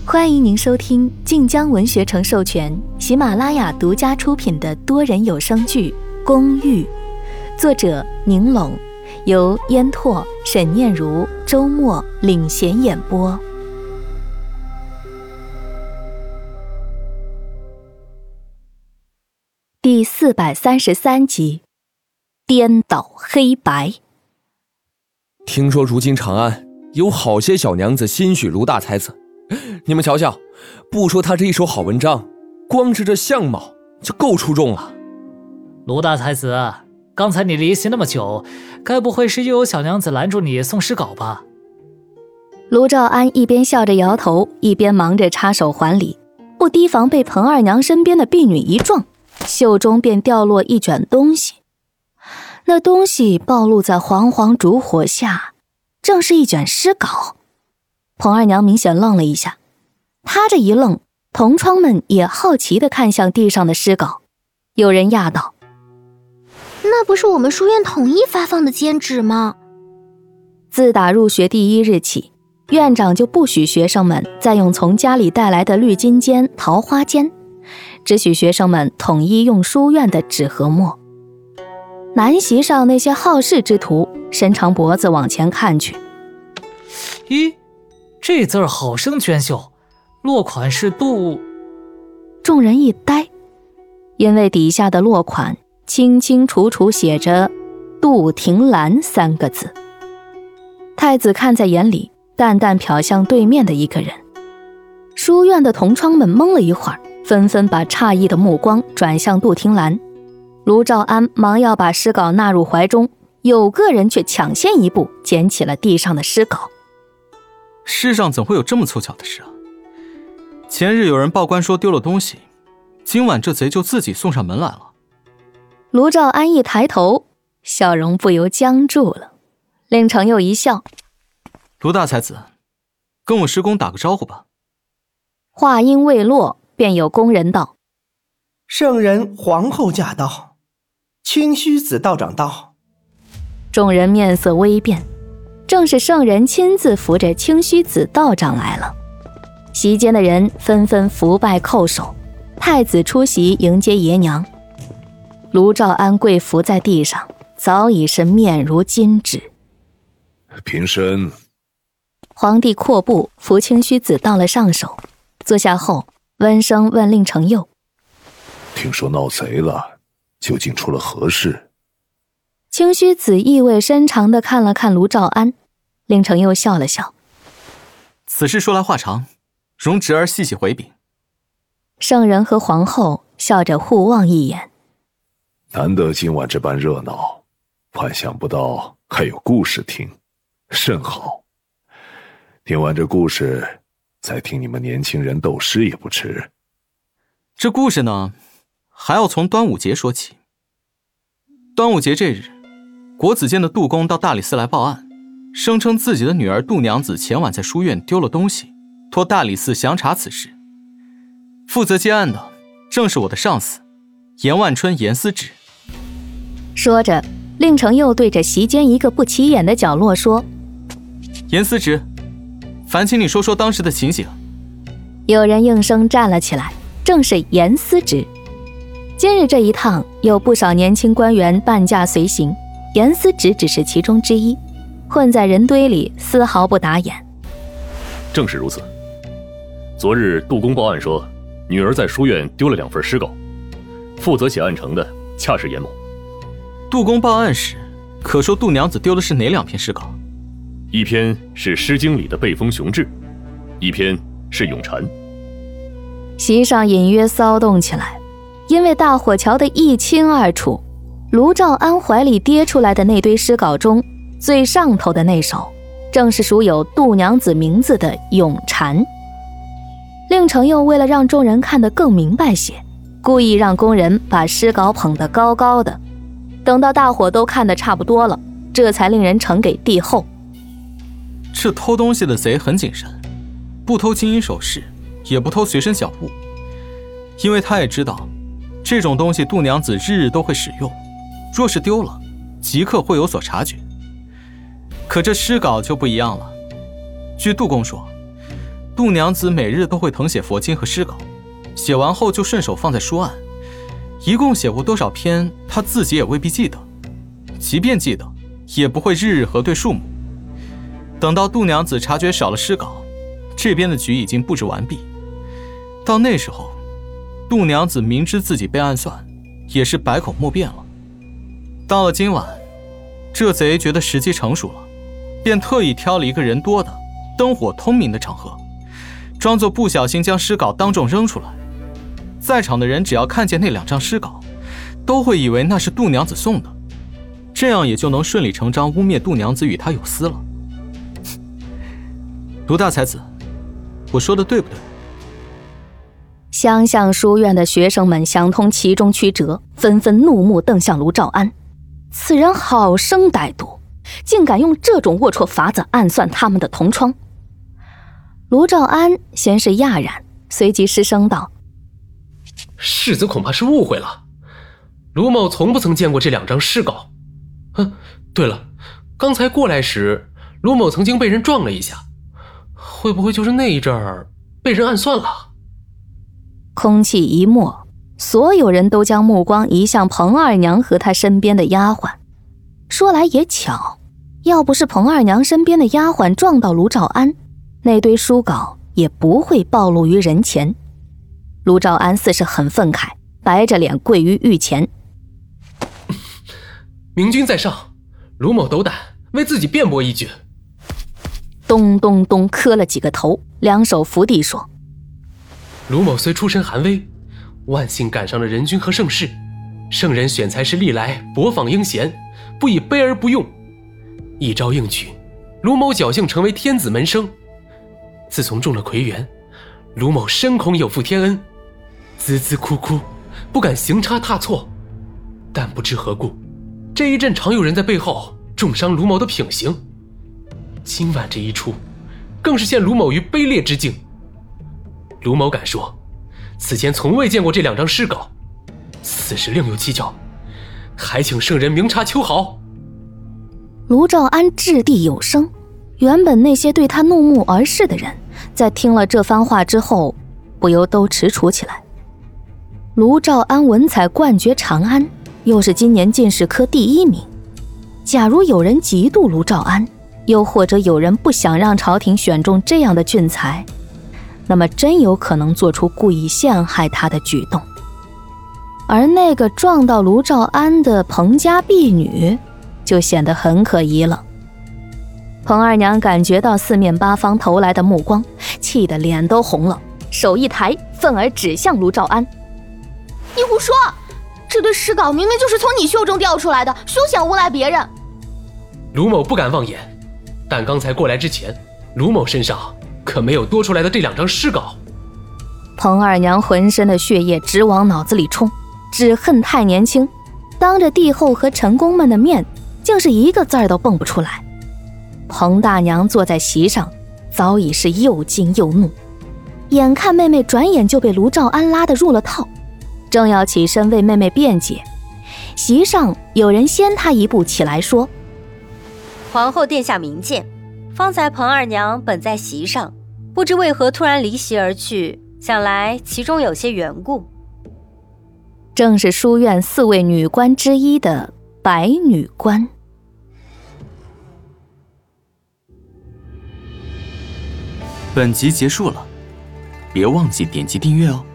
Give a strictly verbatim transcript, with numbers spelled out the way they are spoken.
欢迎您收听晋江文学城授权、喜马拉雅独家出品的多人有声剧《公寓》，作者宁龙，由烟拓、沈念如、周末领衔演播。第四百三十三集，颠倒黑白。 听说如今长安有好些小娘子心许卢大才子，你们瞧瞧，不说他这一手好文章，光是这相貌就够出众了。 卢大才子，刚才你离席那么久，该不会是又有小娘子拦住你送诗稿吧？ 卢兆安一边笑着摇头，一边忙着插手还礼，不提防被彭二娘身边的婢女一撞，袖中便掉落一卷东西。那东西暴露在煌煌烛火下，正是一卷诗稿。彭二娘明显愣了一下，她这一愣，同窗们也好奇地看向地上的诗稿。有人讶道： 那不是我们书院统一发放的笺纸吗？ 自打入学第一日起，院长就不许学生们再用从家里带来的绿金笺、桃花笺，只许学生们统一用书院的纸和墨。南席上那些好事之徒伸长脖子往前看去， 咦，这字儿好生娟秀，落款是杜…… 众人一呆，因为底下的落款清清楚楚写着杜庭兰三个字。太子看在眼里，淡淡瞟向对面的一个人。书院的同窗们懵了一会儿，纷纷把诧异的目光转向杜庭兰。卢兆安忙要把诗稿纳入怀中，有个人却抢先一步捡起了地上的诗稿。 世上怎会有这么凑巧的事啊？前日有人报官说丢了东西，今晚这贼就自己送上门来了。 卢兆安一抬头，笑容不由僵住了。令程又一笑： 卢大才子，跟我师公打个招呼吧。 话音未落，便有宫人道： 圣人皇后驾到。清虚子道长到。 众人面色微变，正是圣人亲自扶着清虚子道长来了。席间的人纷纷伏拜叩首，太子出席迎接爷娘。卢兆安跪伏在地上，早已是面如金纸。 平身。 皇帝阔步扶清虚子到了上首，坐下后温声问令程佑： 听说闹贼了，究竟出了何事？ 清虚子意味深长地看了看卢兆安，令程佑笑了笑： 此事说来话长，容侄儿细细回禀。 圣人和皇后笑着互望一眼。 难得今晚这般热闹，万想不到还有故事听，甚好。听完这故事，再听你们年轻人斗诗也不迟。 这故事呢，还要从端午节说起。端午节这日，国子监的杜公到大理寺来报案，声称自己的女儿杜娘子前晚在书院丢了东西，托大理寺详查此事。负责接案的正是我的上司严万春严司职。 说着，令程又对着席间一个不起眼的角落说： 严司职，烦请你说说当时的情形。 有人应声站了起来，正是严司职。今日这一趟有不少年轻官员伴驾随行，严司职只是其中之一，混在人堆里丝毫不打眼。 正是如此。昨日杜公报案说，女儿在书院丢了两份诗稿，负责写案呈的恰是严某。 杜公报案时，可说杜娘子丢的是哪两篇诗稿？ 一篇是《诗经》里的背风雄志，一篇是咏蝉。 席上隐约骚动起来，因为大伙瞧得一清二楚，卢兆安怀里跌出来的那堆诗稿中，最上头的那首正是属有杜娘子名字的咏蝉。令程又为了让众人看得更明白些，故意让工人把诗稿捧得高高的，等到大伙都看得差不多了，这才令人呈给帝后。 这偷东西的贼很谨慎，不偷金银首饰，也不偷随身小物，因为他也知道这种东西杜娘子日日都会使用，若是丢了，即刻会有所察觉。可这诗稿就不一样了。据杜公说， 杜娘子每日都会誊写佛经和诗稿，写完后就顺手放在书案，一共写过多少篇，她自己也未必记得，即便记得，也不会日日核对数目。等到杜娘子察觉少了诗稿，这边的局已经布置完毕。到那时候，杜娘子明知自己被暗算，也是百口莫辩了。到了今晚，这贼觉得时机成熟了，便特意挑了一个人多的、灯火通明的场合，装作不小心将诗稿当众扔出来。在场的人只要看见那两张诗稿，都会以为那是杜娘子送的，这样也就能顺理成章污蔑杜娘子与他有私了。卢大才子，我说的对不对？ 湘相书院的学生们想通其中曲折，纷纷怒目瞪向卢兆安。此人好生歹毒，竟敢用这种龌龊法子暗算他们的同窗。卢兆安先是讶然，随即失声道： 世子恐怕是误会了，卢某从不曾见过这两张诗稿。哼，对了，刚才过来时，卢某曾经被人撞了一下，会不会就是那一阵儿被人暗算了？ 空气一默，所有人都将目光移向彭二娘和她身边的丫鬟。说来也巧，要不是彭二娘身边的丫鬟撞到卢兆安，那堆书稿也不会暴露于人前。卢兆安似是很愤慨，白着脸跪于御前。 明君在上，卢某斗胆为自己辩驳一句。 咚咚咚磕了几个头，两手扶地说： 卢某虽出身寒微，万幸赶上了仁君和盛世，圣人选才是历来博访英贤，不以卑而不用。一朝应举，卢某侥幸成为天子门生。自从中了魁元，卢某深恐有负天恩，孜孜哭哭，不敢行差踏错。但不知何故，这一阵常有人在背后重伤卢某的品行。今晚这一出，更是陷卢某于卑劣之境。卢某敢说，此前从未见过这两张诗稿，此事另有蹊跷，还请圣人明察秋毫。 卢兆安掷地有声，原本那些对他怒目而视的人，在听了这番话之后，不由都踟蹰起来。卢兆安文采冠绝长安，又是今年进士科第一名。假如有人嫉妒卢兆安，又或者有人不想让朝廷选中这样的俊才，那么真有可能做出故意陷害他的举动。而那个撞到卢兆安的彭家婢女，就显得很可疑了。彭二娘感觉到四面八方投来的目光，气得脸都红了，手一抬，愤而指向卢兆安： 你胡说！这堆诗稿明明就是从你袖中调出来的，休想诬赖别人。 卢某不敢妄言，但刚才过来之前，卢某身上可没有多出来的这两张诗稿。 彭二娘浑身的血液直往脑子里冲，只恨太年轻，当着帝后和陈公们的面，竟是一个字儿都蹦不出来。彭大娘坐在席上，早已是又惊又怒，眼看妹妹转眼就被卢兆安拉得入了套，正要起身为妹妹辩解，席上有人先她一步起来说： 皇后殿下明鉴，方才彭二娘本在席上，不知为何突然离席而去，想来其中有些缘故。 正是书院四位女官之一的白女官。 本集结束了，别忘记点击订阅哦。